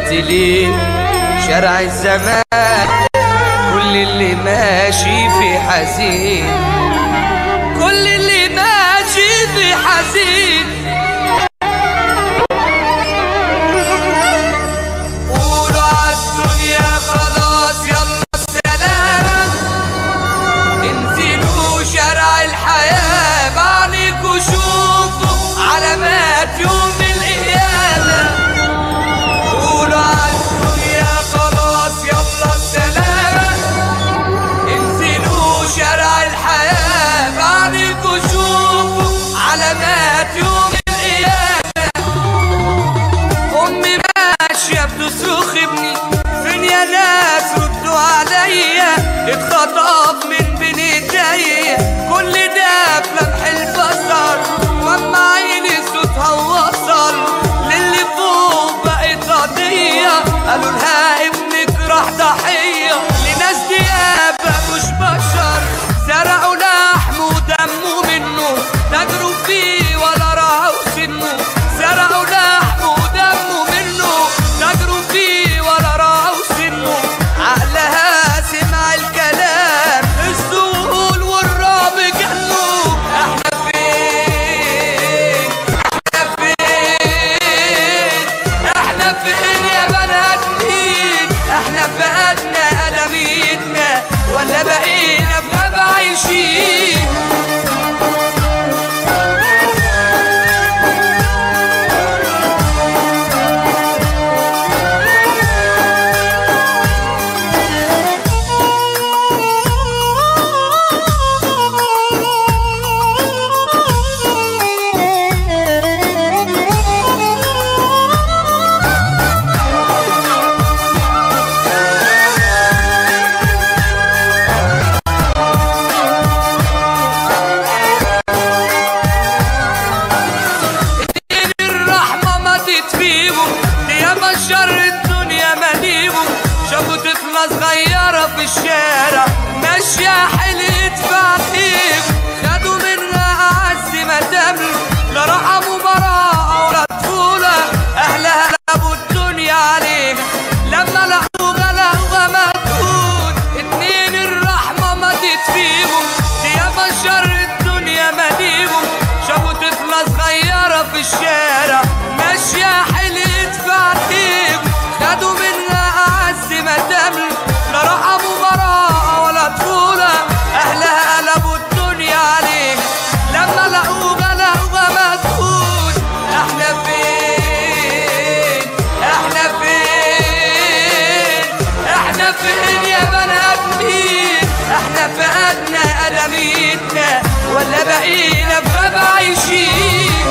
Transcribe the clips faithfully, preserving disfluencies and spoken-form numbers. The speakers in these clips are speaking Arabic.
مقتلين شارع الزمان، كل اللي ماشي في حزين، كل اللي ماشي في حزين. قولوا عالدنيا خلاص يلا السلام، انزلوا شارع الحياة بعينيكوا شوفوا علامات يوم القيامة. قولوا عالدنيا خلاص يلا السلام، انزلوا شارع الحياة بعينيكوا شوفوا علامات يوم القيامة. أمي ماشية بتصرخ ابني فين يا ناس ردوا عليا، اتخطف من بين ايديا كل ده بلمح البصر، واما عيني صوتها وصل للي فوق بقت قضية، قالوا لها ابنك راح ضحية لناس ديابة مش بشر، سرقوا لحمه ودمه منه تاجروا فيه ولا راعوا سنه، سرقوا لحمه ودمه منه تاجروا فيه ولا راعوا سنه. عقلها سمع الكلام الذهول والرعب جنوا. احنا فين احنا فين احنا فين يا بنات مين؟ احنا فقدنا ألميتنا ولا بقينا في غابة عايشين؟ شر الدنيا مليهم، شافوا طفلة صغيرة في الشارع ماشية حلقت في عتيق، خدوا منها أعز ما تملك لا رحموا براءة ولا طفولة، أهلها قلبوا الدنيا عليها لما لقوها لقوها مدفون. اتنين الرحمة مضت فيهم ياما شر الدنيا مليهم، شافوا طفلة صغيرة في الشارع ماشية حلقت في عتيق، خدوا منها أعز ما تملك لا رحموا براءة ولا طفولة، أهلها قلبوا الدنيا عليها لما لقوها لقوها مدفون. احنا فين احنا فين احنا فين يا بنات مين؟ احنا فقدنا ألميتنا ولا بقينا في غابة عايشين؟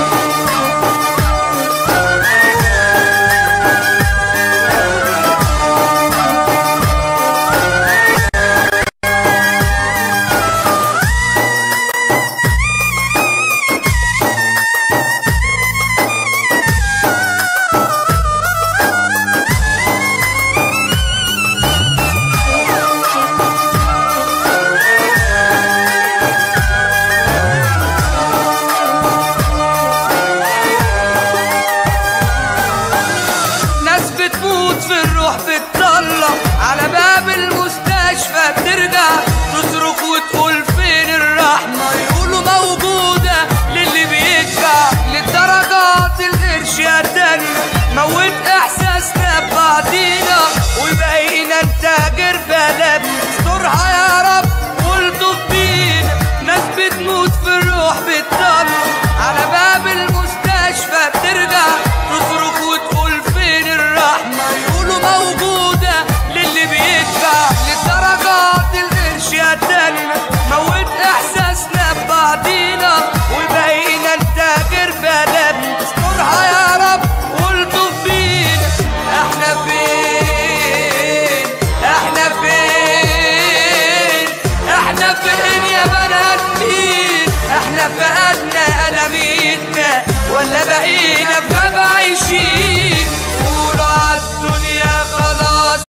في الروح بتطلع على باب المستشفى، بترجع تصرخ وتقول فين الرحمة، يقولوا موجودة للي بيدفع للدرجات القرش يا تاني، موت احساسنا ببعضينا وبقينا نتاجر بلدنا، استرها يا رب والطف بينا. ناس بتموت في الروح بتطلع على باب المستشفى، بترجع تصرخ وتقول فين الرحمة، يقولوا موجودة للي بيدفع للدرجات القرش يا تاني، موت احساسنا ببعضينا وبقينا نتاجر بلدنا، استرها يا رب والطف بينا. احنا فين احنا فين احنا فين يا بنات مين؟ احنا فقدنا ألميتنا ولا بقينا في غابة عايشين؟